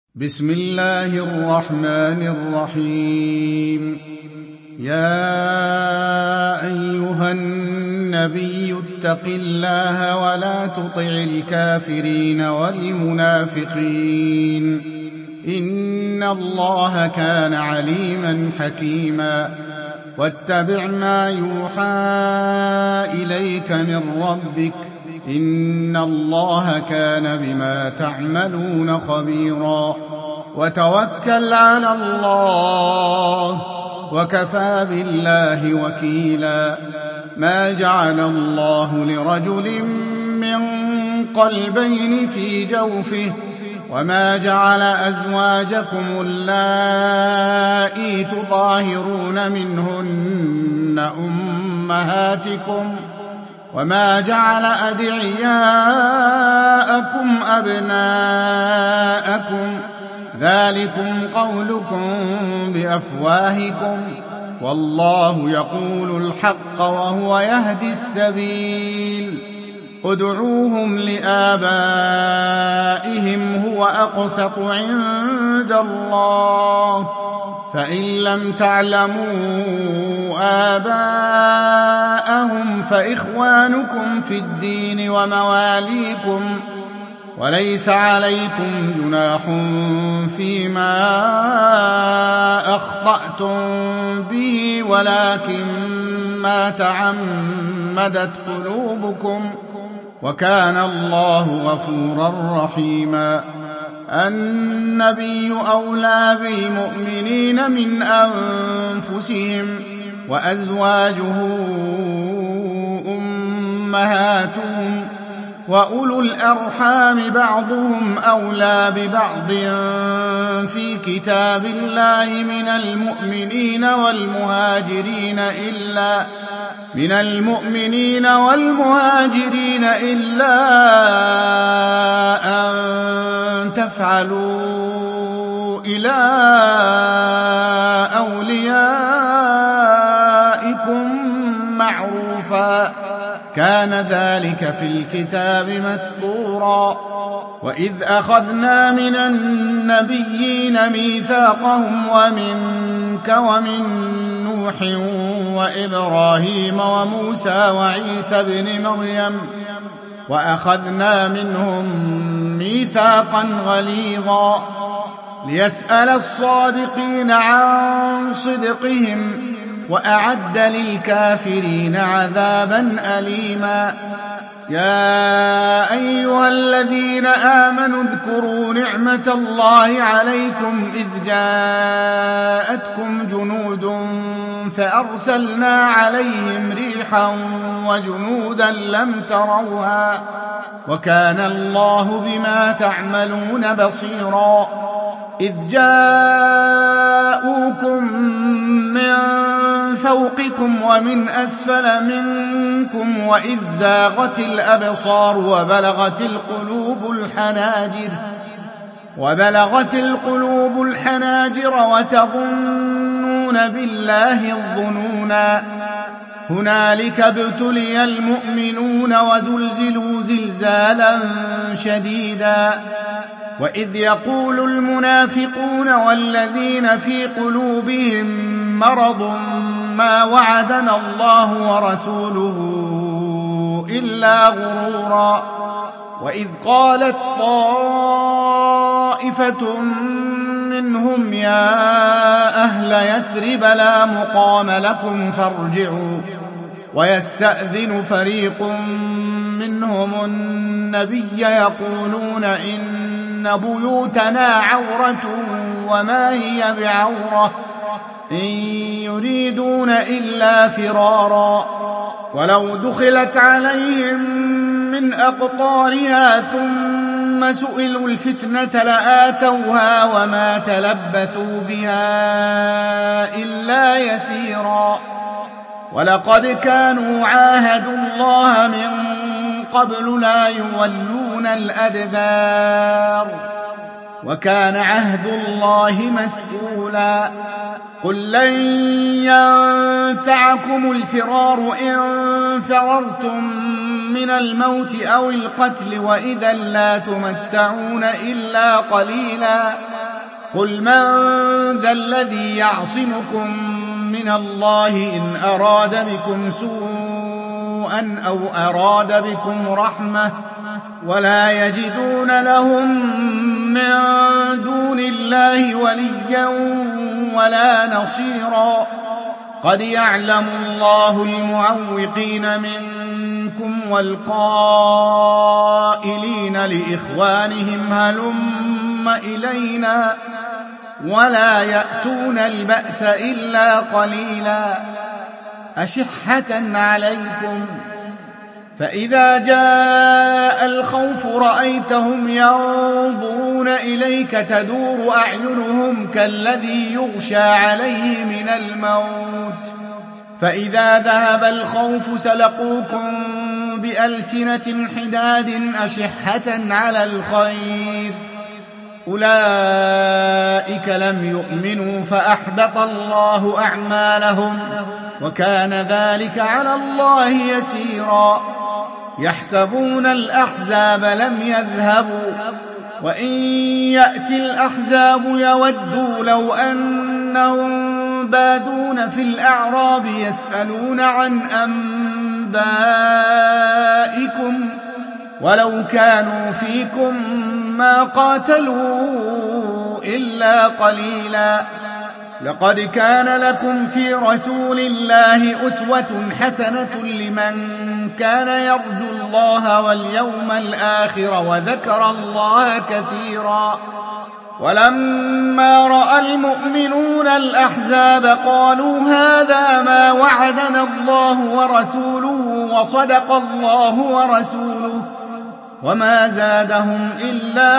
بسم الله الرحمن الرحيم. يا أيها النبي اتق الله ولا تطع الكافرين والمنافقين إن الله كان عليما حكيما. واتبع ما يوحى إليك من ربك إن الله كان بما تعملون خبيرا. وتوكل على الله وكفى بالله وكيلا. ما جعل الله لرجل من قلبين في جوفه وما جعل أزواجكم اللائي تظاهرون منهن أمهاتكم وما جعل أدعياءكم أبناءكم ذلكم قولكم بأفواهكم والله يقول الحق وهو يهدي السبيل. ادعوهم لآبائهم هو أقسط عند الله فإن لم تعلموا آباءهم فإخوانكم في الدين ومواليكم وليس عليكم جناح فيما أخطأتم به ولكن ما تعمدت قلوبكم وكان الله غفورا رحيما. النبي أولى بالمؤمنين من أنفسهم وأزواجه أمهاتهم وأولو الأرحام بعضهم أولى ببعض في كتاب الله من المؤمنين والمهاجرين إلا أن تفعلوا إلى أوليائكم معروفا كان ذلك في الكتاب مسطورا. وإذ أخذنا من النبيين ميثاقهم ومنك ومن نوح وإبراهيم وموسى وعيسى بن مريم وأخذنا منهم ميثاقا غليظا ليسأل الصادقين عن صدقهم وأعد للكافرين عذابا أليما. يا أيها الذين آمنوا اذكروا نعمة الله عليكم إذ جاءتكم جنود فأرسلنا عليهم ريحا وجنودا لم تروها وكان الله بما تعملون بصيرا. إذ جاءوكم من فوقكم ومن أسفل منكم وإذ زاغت الأبصار وبلغت القلوب الحناجر وتظنون بالله الظنونا. هنالك ابتلي المؤمنون وزلزلوا زلزالا شديدا. وإذ يقول المنافقون والذين في قلوبهم مرض ما وعدنا الله ورسوله إلا غرورا. وإذ قالت طائفة منهم يا أهل يثرب لا مقام لكم فارجعوا ويستأذن فريق منهم النبي يقولون إن بيوتنا عورة وما هي بعورة إن يريدون إلا فرارا. ولو دخلت عليهم من أقطارها ثم سئلوا الفتنة لآتوها وما تلبثوا بها إلا يسيرا. ولقد كانوا عاهدوا الله من قبل لا يولون الأدبار وكان عهد الله مسئولا. قل لن ينفعكم الفرار إن فررتم من الموت أو القتل وإذا لا تمتعون إلا قليلا قل من ذا الذي يعصمكم من الله إن أراد بكم سوءا أو أراد بكم رحمة ولا يجدون لهم من دون الله وليا ولا نصيرا قد يعلم الله المعوقين منكم والقائلين لإخوانهم هلم إلينا ولا يأتون البأس إلا قليلا أشحة عليكم فإذا جاء الخوف رأيتهم ينظرون إليك تدور أعينهم كالذي يغشى عليه من الموت فإذا ذهب الخوف سلقوكم بألسنة حداد أشحة على الخير أولئك لم يؤمنوا فأحبط الله أعمالهم وكان ذلك على الله يسيرا يحسبون الأحزاب لم يذهبوا وإن يأتي الأحزاب يودوا لو أنهم بادون في الأعراب يسألون عن أنبائكم ولو كانوا فيكم ما قاتلوا إلا قليلا لقد كان لكم في رسول الله أسوة حسنة لمن كان يرجو الله واليوم الآخر وذكر الله كثيرا ولما رأى المؤمنون الأحزاب قالوا هذا ما وعدنا الله ورسوله وصدق الله ورسوله وما زادهم إلا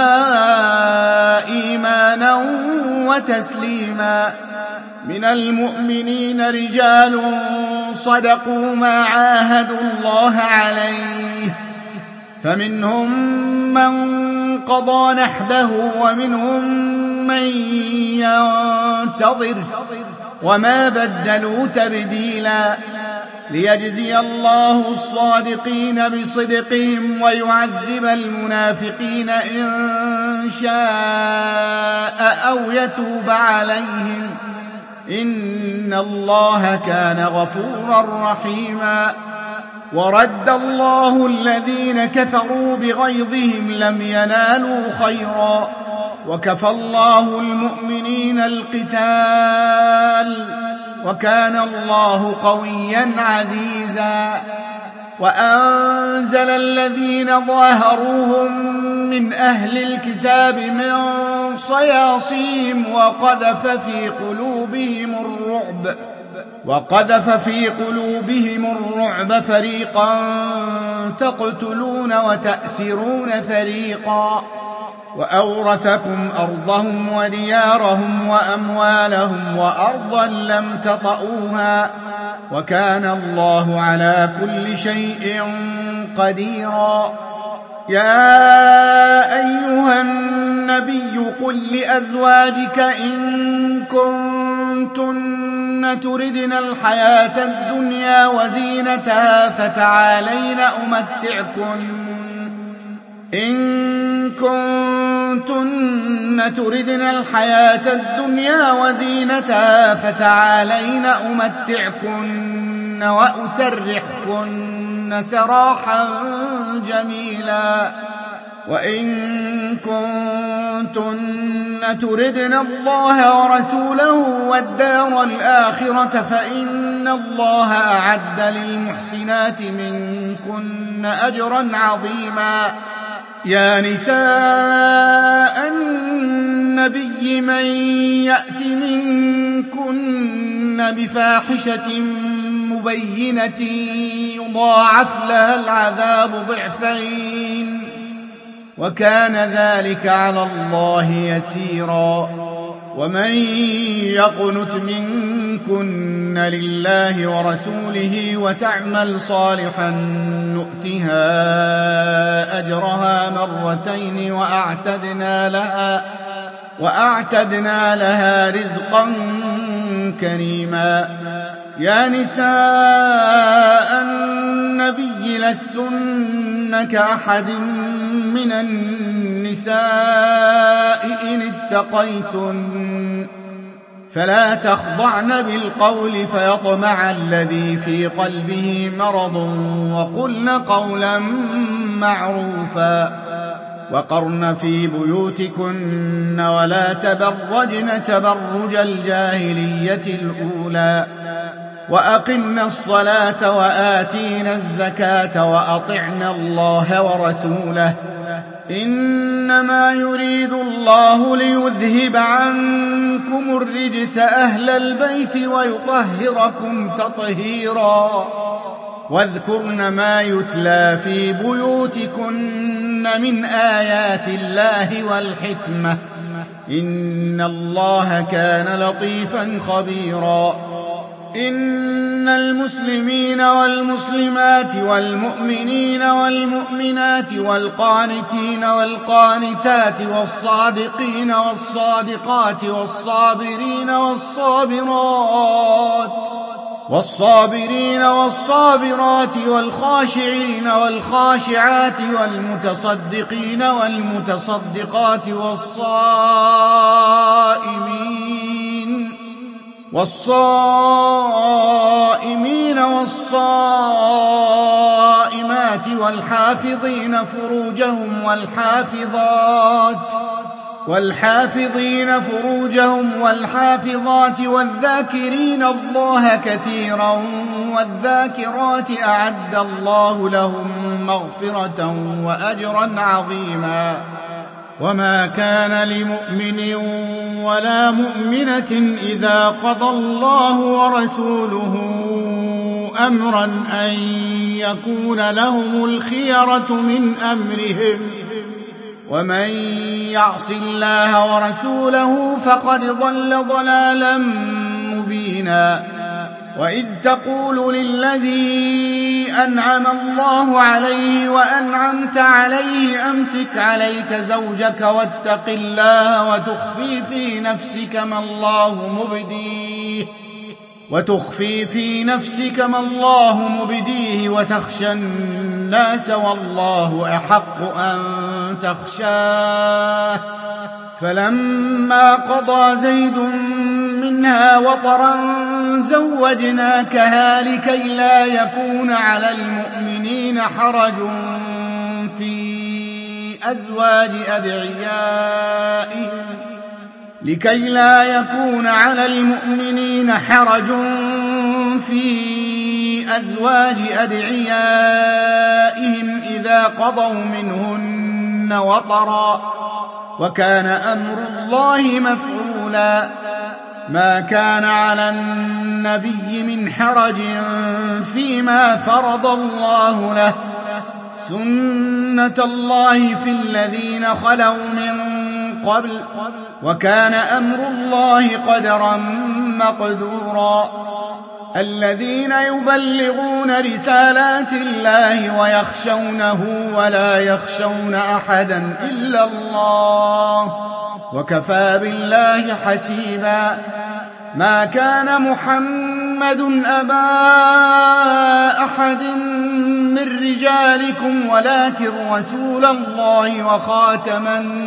إيمانا وتسليما من المؤمنين رجال صدقوا ما عاهدوا الله عليه فمنهم من قضى نحبه ومنهم من ينتظر وما بدلوا تبديلا ليجزي الله الصادقين بصدقهم ويعذب المنافقين إن شاء أو يتوب عليهم إن الله كان غفورا رحيما ورد الله الذين كفروا بغيظهم لم ينالوا خيرا وكفى الله المؤمنين القتال وكان الله قويا عزيزا وأنزل الذين ظاهروهم من أهل الكتاب من صياصيهم وقذف في قلوبهم الرعب فريقا تقتلون وتأسرون فريقا وأورثكم أرضهم وديارهم وأموالهم وأرضا لم تطئوها وكان الله على كل شيء قديرا يا أيها النبي قل لأزواجك إن كنتن تردن الحياة الدنيا وزينتها فتعالين أمتعكن وأسرحكن سراحا جميلا وإن كنتن تردن الله ورسوله والدار الآخرة فإن الله أعد للمحسنات منكن أجرا عظيما يا نساء النبي من يأت منكن بفاحشة مبينة يضاعف لها العذاب ضعفين وكان ذلك على الله يسيرا ومن يقنت منكن لله ورسوله وتعمل صالحا نؤتها أجرها مرتين وأعتدنا لها رزقا كريما يا نساء النبي لستن كأحد من النساء إن اتقيتن فلا تخضعن بالقول فيطمع الذي في قلبه مرض وقلن قولا معروفا وقرن في بيوتكن ولا تبرجن تبرج الجاهلية الأولى وأقمنا الصلاة وآتينا الزكاة وأطعنا الله ورسوله إنما يريد الله ليذهب عنكم الرجس أهل البيت ويطهركم تطهيرا واذكرن ما يتلى في بيوتكن من آيات الله والحكمة إن الله كان لطيفا خبيرا إن المسلمين والمسلمات والمؤمنين والمؤمنات والقانتين والقانتات والصادقين والصادقات والصابرين والصابرات والخاشعين والخاشعات والمتصدقين والمتصدقات والصائمين والصائمات والحافظين فروجهم والحافظات والذاكرين الله كثيرا والذاكرات أعد الله لهم مغفرة وأجرا عظيما وما كان لمؤمن ولا مؤمنة إذا قضى الله ورسوله أمرا أن يكون لهم الخيرة من أمرهم ومن يعص الله ورسوله فقد ضل ضلالا مبينا وإذ تقول للذي أنعم الله عليه وأنعمت عليه أمسك عليك زوجك واتق الله وتخفي في نفسك ما الله مبديه وتخشى الناس والله أحق أن تخشاه فلما قضى زيد منها وطرا زوجناكها لكي لا يكون على المؤمنين حرج في أزواج أدعيائهم إذا قضوا منهن وطرا وكان أمر الله مفعولا ما كان على النبي من حرج فيما فرض الله له سنة الله في الذين خلوا من قبل وكان أمر الله قدرا مقدورا الذين يبلغون رسالات الله ويخشونه ولا يخشون أحدا إلا الله وكفى بالله حسيبا ما كان محمد أبا أحد من رجالكم ولكن رسول الله وخاتم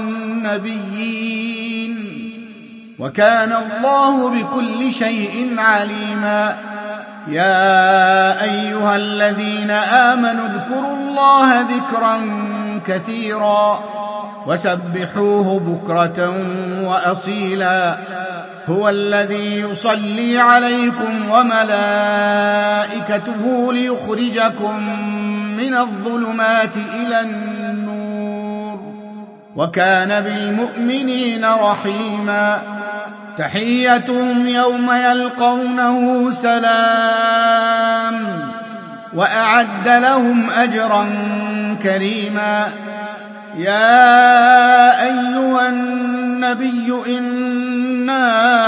النبيين وكان الله بكل شيء عليما يا أيها الذين آمنوا اذكروا الله ذكرا كثيرا وسبحوه بكرة وأصيلا هو الذي يصلي عليكم وملائكته ليخرجكم من الظلمات إلى النور وكان بالمؤمنين رحيما تحيتهم يوم يلقونه سلام وأعد لهم أجرا كريما يا أيها النبي إنا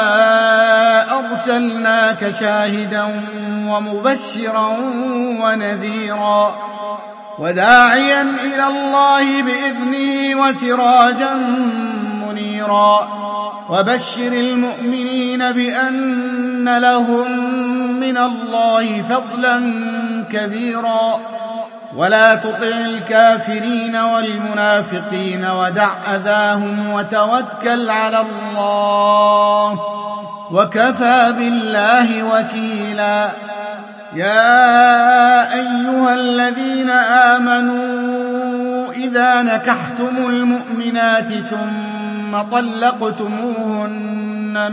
أرسلناك شاهدا ومبشرا ونذيرا وداعيا إلى الله بإذنه وسراجا منيرا وبشر المؤمنين بأن لهم من الله فضلا كبيرا ولا تطع الكافرين والمنافقين ودع أذاهم وتوكل على الله وكفى بالله وكيلا. يا أيها الذين آمنوا إذا نكحتم المؤمنات ثم طلقتموهن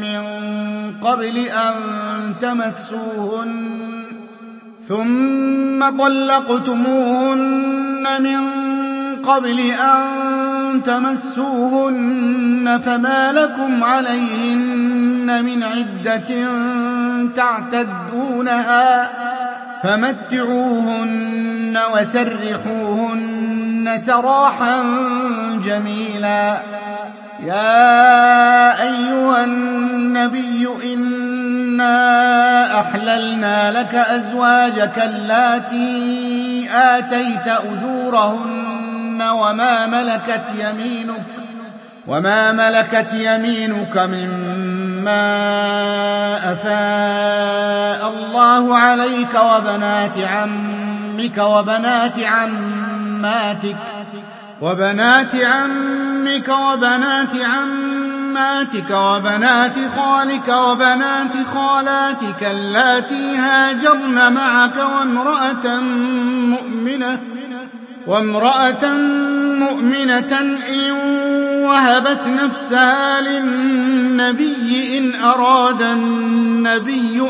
من قبل أن تمسوهن فما لكم عليهن من عدة تعتدونها فمتعوهن وسرحوهن سراحا جميلا. يا أيها النبي إنا أحللنا لك أزواجك اللاتي آتيت أجورهن وما ملكت يمينك مما أفاء الله عليك وبنات عمك وبنات عماتك وبنات خالك وبنات خالاتك اللاتي هاجرن معك وامرأة مؤمنة إن وهبت نفسها للنبي إن أراد النبي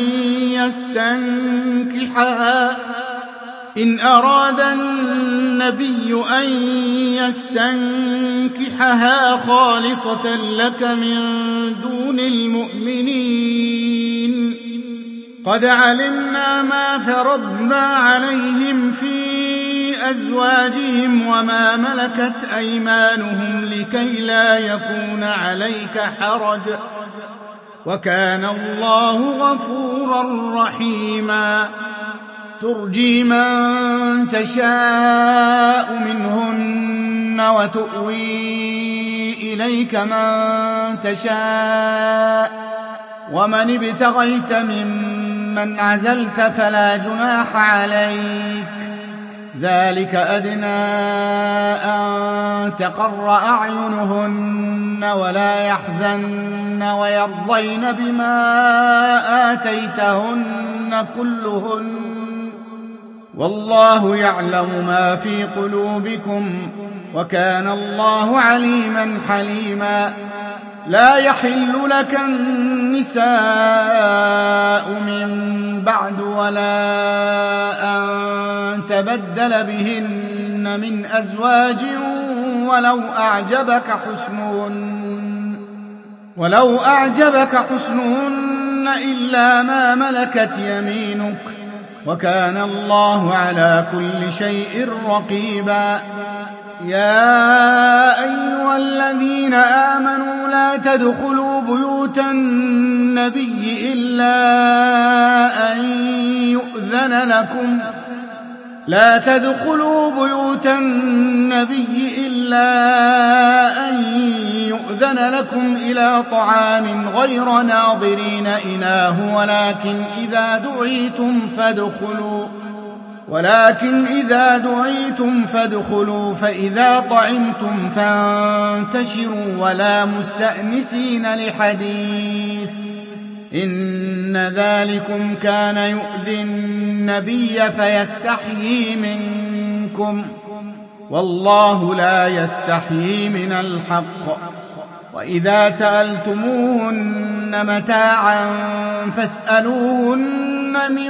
أن يستنكحها خالصة لك من دون المؤمنين. قد علمنا ما فرضنا عليهم في أزواجهم وما ملكت أيمانهم لكي لا يكون عليك حرج وكان الله غفورا رحيما. ترجي من تشاء منهن وتؤوي إليك من تشاء ومن ابتغيت ممن عزلت فلا جناح عليك. ذلك أدنى أن تقر أعينهن ولا يحزن ويرضين بما آتيتهن كلهن والله يعلم ما في قلوبكم وكان الله عليما حليما. لا يحل لك النساء من بعد ولا أن تبدل بهن من أزواج ولو أعجبك حسنهن إلا ما ملكت يمينك وكان الله على كل شيء رقيبا. يا أيها الذين آمنوا لا تدخلوا بيوت النبي إلا أن يؤذن لكم إلى طعام غير ناظرين إناه ولكن إذا دعيتم فادخلوا فإذا طعمتم فانتشروا ولا مستأنسين لحديث إن ذلكم كان يؤذي النبي فيستحيي منكم والله لا يستحيي من الحق. وإذا سألتموهن متاعا فاسألوهن من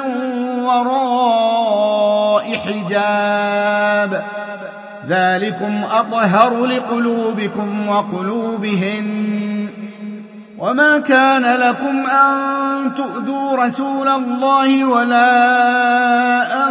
وراء حجاب ذلكم أطهر لقلوبكم وقلوبهن. وما كان لكم أن تؤذوا رسول الله ولا أن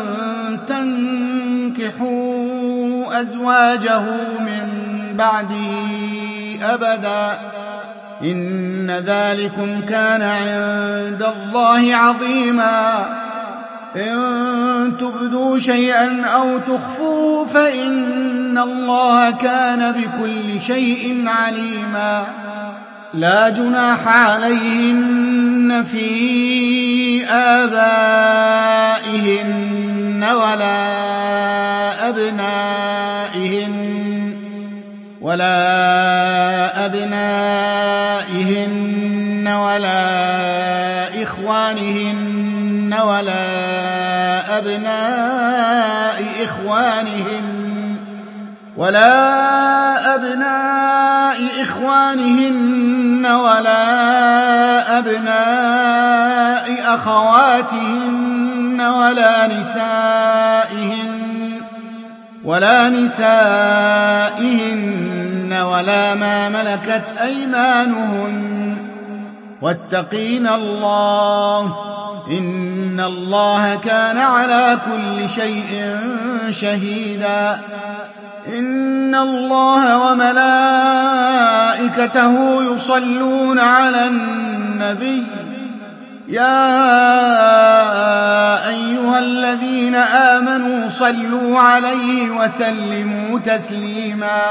تنكحوا أزواجه من بعده أبدا إن ذلكم كان عند الله عظيما. إن تبدوا شيئا أو تخفوه فإن الله كان بكل شيء عليما. لا جناح عليهن في آبائهن أبنائهن ولا إخوانهن ولا أبناء إخوانهن ولا أبناء أخواتهن ولا نسائهن ولا ما ملكت أيمانهن واتقين الله إن الله كان على كل شيء شهيدا. إن الله وملائكته يصلون على النبي يا أيها الذين آمنوا صلوا عليه وسلموا تسليما.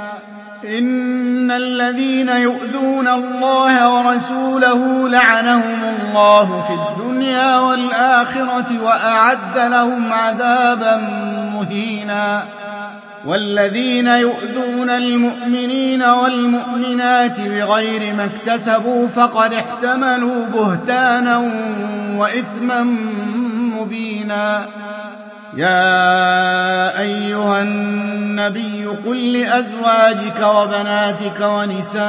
إن الذين يؤذون الله ورسوله لعنهم الله في الدنيا والآخرة وأعد لهم عذابا مهينا. والذين يؤذون المؤمنين والمؤمنات بغير ما اكتسبوا فقد احتملوا بهتانا وإثما مبينا. يا أيها النبي قل لأزواجك وبناتك ونساء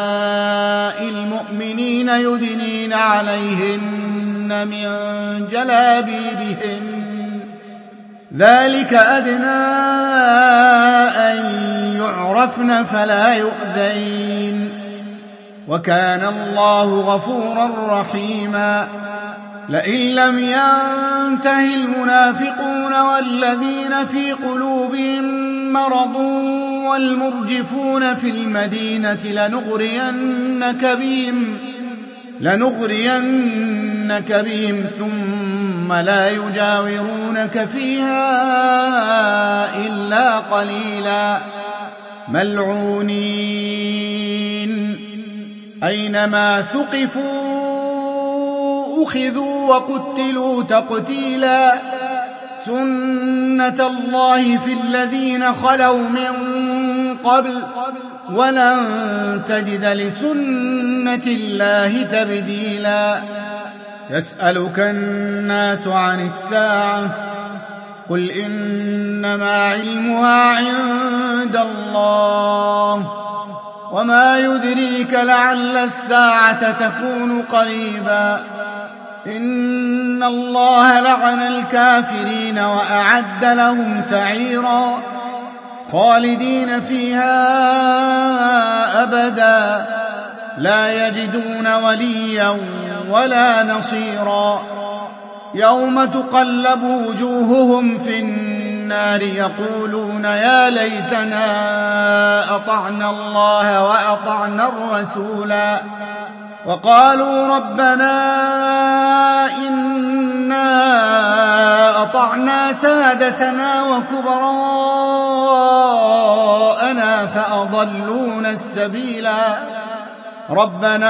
المؤمنين يدنين عليهن من جلابيبهن ذلك أدنى أن يعرفن فلا يؤذين وكان الله غفورا رحيما. لئن لم ينته المنافقون والذين في قلوبهم مرض والمرجفون في المدينة لنغرينك بهم ثم لا يجاورونك فيها إلا قليلا ملعونين أينما ثقفوا أخذوا وقتلوا تقتيلا. سنة الله في الذين خلوا من قبل ولن تجد لسنة الله تبديلا. يسألك الناس عن الساعة قل إنما علمها عند الله وما يدريك لعل الساعة تكون قريبا. إن الله لعن الكافرين وأعد لهم سعيرا خالدين فيها أبدا لا يجدون وليا ولا نصيرا. يوم تقلب وجوههم في النار يقولون يا ليتنا أطعنا الله وأطعنا الرسولا وقالوا ربنا إنا أطعنا سادتنا وكبراءنا فأضلونا السبيلا. ربنا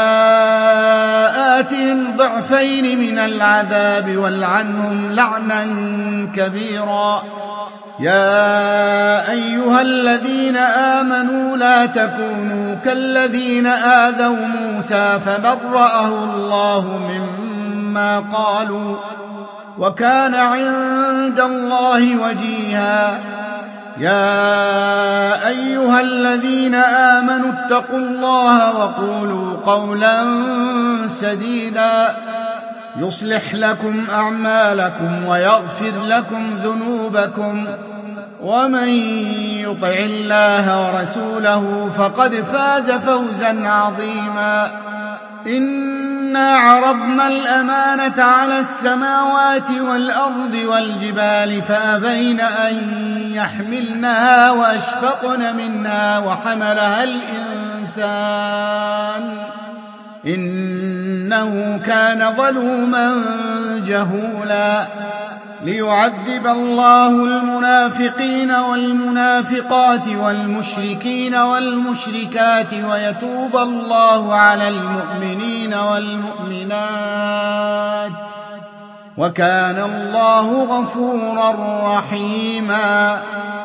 آتهم ضعفين من العذاب والعنهم لعنا كبيرا. يا أيها الذين آمنوا لا تكونوا كالذين آذوا موسى فبرأه الله مما قالوا وكان عند الله وجيها. يا أيها الذين آمنوا اتقوا الله وقولوا قولا سديدا يصلح لكم أعمالكم ويغفر لكم ذنوبكم ومن يطع الله ورسوله فقد فاز فوزا عظيما. إنا عرضنا الأمانة على السماوات والأرض والجبال فأبين أن يحملنها وأشفقن منها وحملها الإنسان إنه كان ظلوما جهولا. ليعذب الله المنافقين والمنافقات والمشركين والمشركات ويتوب الله على المؤمنين والمؤمنات وكان الله غفورا رحيما.